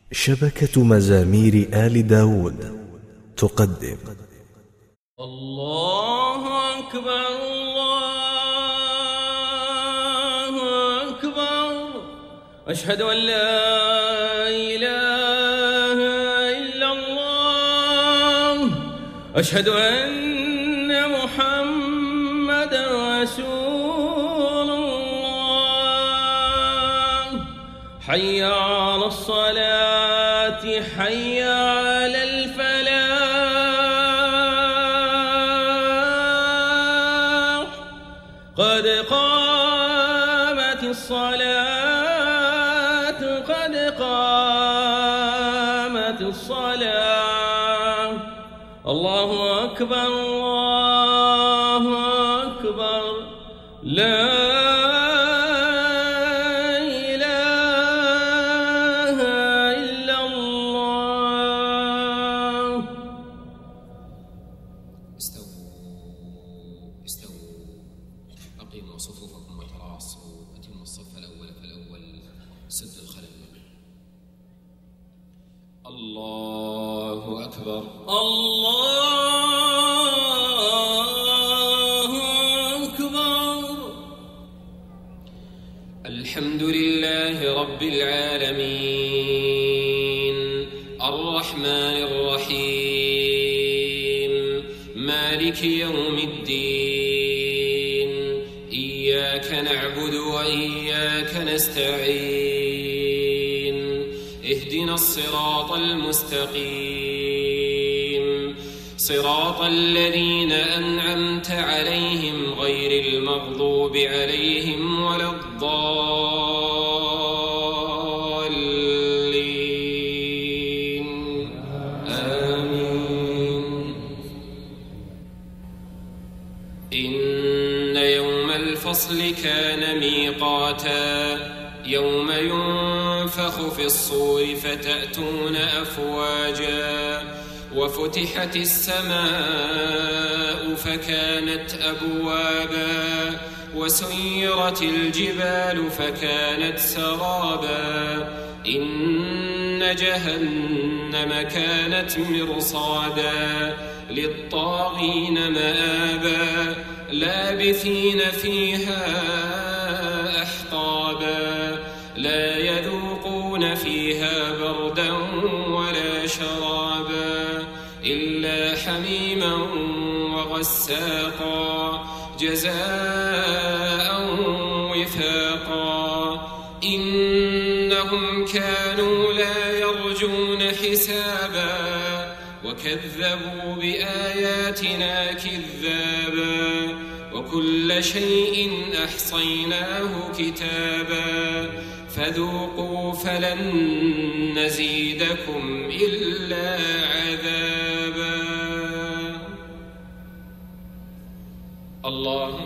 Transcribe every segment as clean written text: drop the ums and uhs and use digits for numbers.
شبكة مزامير آل داود تقدم الله أكبر الله أكبر أشهد أن لا إله إلا الله أشهد أن محمدا رسول الله حي على الصلاة حي على الفلاح قد قامت الصلاة قد قامت الصلاة الله أكبر الله أكبر لا أقيموا صفوفكم وتراصوا أتموا الصف الأول فالأول سد الخلل. الله أكبر الله أكبر الحمد لله رب العالمين الرحمن الرحيم مالك يوم الدين إياك نعبد وإياك نستعين اهدنا الصراط المستقيم صراط الذين أنعمت عليهم غير المغضوب عليهم ولا الضالين آمين. إن يوم الفصل كان ميقاتا يوم ينفخ في الصور فتأتون أفواجا وفتحت السماء فكانت أبوابا وسيرت الجبال فكانت سرابا إن جهنم كانت مرصادا للطاغين مآبا لابثين فيها أحقابا لا يذوقون فيها بردا ولا شرابا إلا حميما وغساقا جزاء وفاقا إنهم كانوا لا يرجون حسابا وكذبوا بآياتنا كذابا وكل شيء أحصيناه كتابا فذوقوا فلن نزيدكم إلا عذابا. الله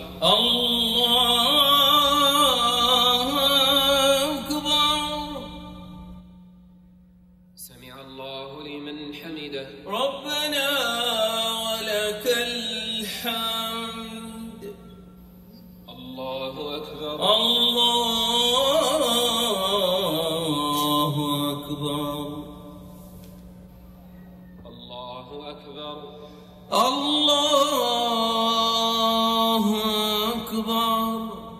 أكبر سمع الله لمن حمده ربنا ولك الحمد. الله أكبر الله أكبر الله أكبر الله أكبر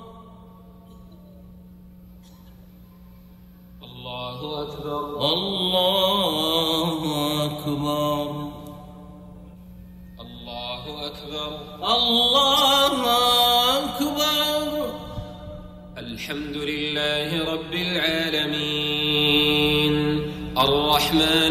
الله أكبر الله أكبر الله أكبر الله أكبر. الحمد لله رب العالمين الرحمن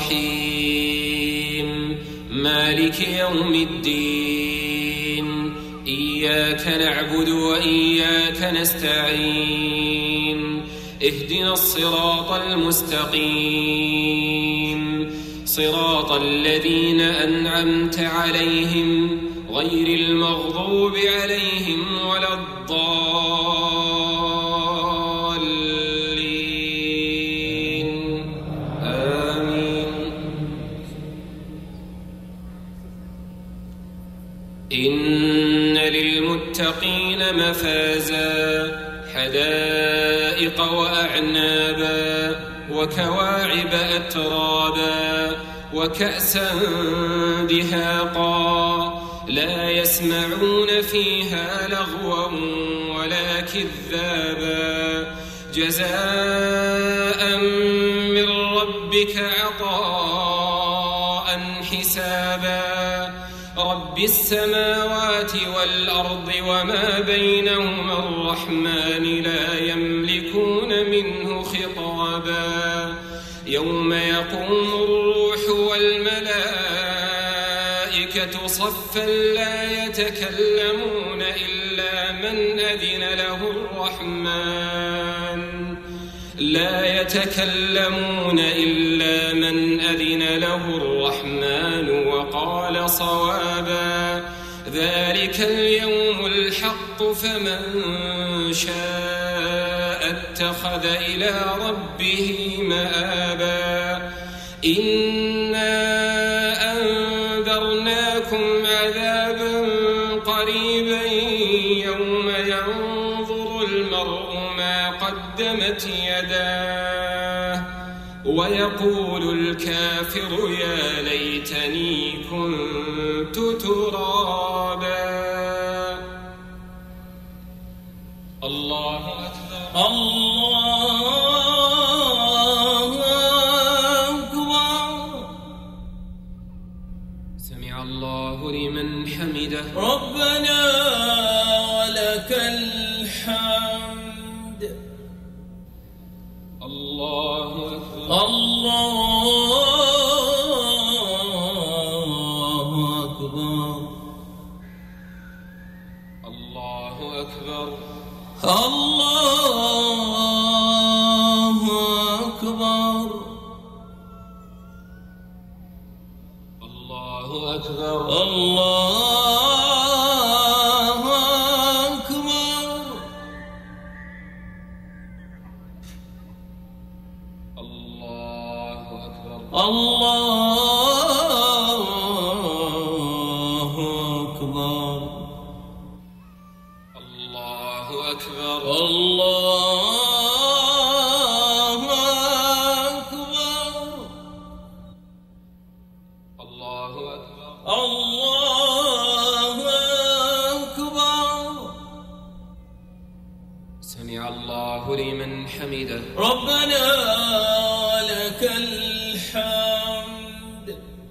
الرحيم مالك يوم الدين إياك نعبد وإياك نستعين اهدنا الصراط المستقيم صراط الذين أنعمت عليهم غير المغضوب عليهم ولا الضالين آمين. إن للمتقين مفازا حدائق وأعنابا وكواعب أترابا وكأسا دهاقا لا يسمعون فيها لغوا ولا كذابا جزاء من ربك عطاء حسابا رب السماوات والأرض وما بينهما الرحمن لا يملكون منه خطابا يوم يقوم الروح والملائكة صفا لا يتكلمون إلا من أذن له الرحمن وقال صوابا ذلك اليوم الحق فمن شاء اتخذ إلى ربه مآبا إنا أنذرناكم عذابا قريبا يوم ينظر المرء ما قدمت يداه ويقول الكافر يا ليتني كنت ترابا الله أكبر الله أكبر سمع الله لمن حمده ربنا ولك الحمد الله أكبر الله أكبر الله أكبر الله الله أكبر أكبر الله أكبر الله أكبر الله أكبر الله أكبر سمع الله لمن حمده ربنا ولك الحمد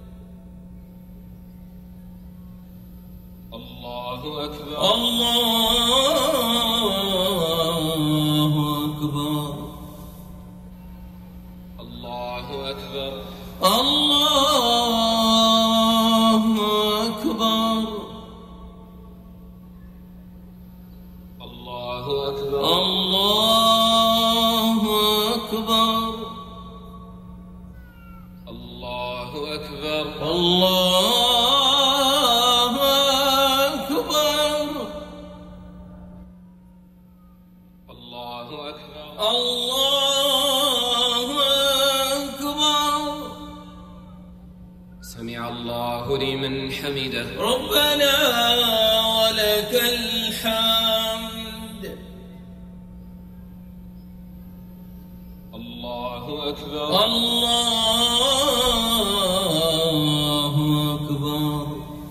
الله أكبر الله أكبر الله أكبر الله أكبر الله أكبر الله أكبر الله أكبر الله أكبر الله أكبر الله أكبر سمع الله لمن حمده ربنا ولك الحمد الله أكبر الله أكبر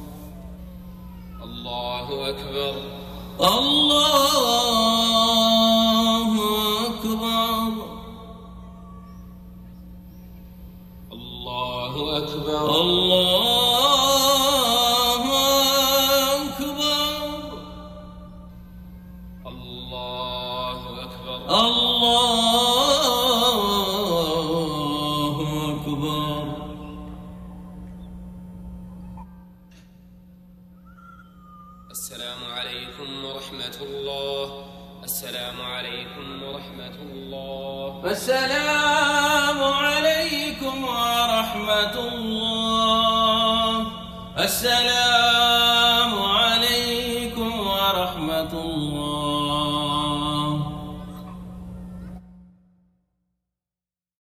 الله أكبر الله أكبر الله أكبر الله أكبر الله أكبر الله أكبر السلام عليكم ورحمة الله السلام عليكم ورحمة الله السلام عليكم ورحمة الله السلام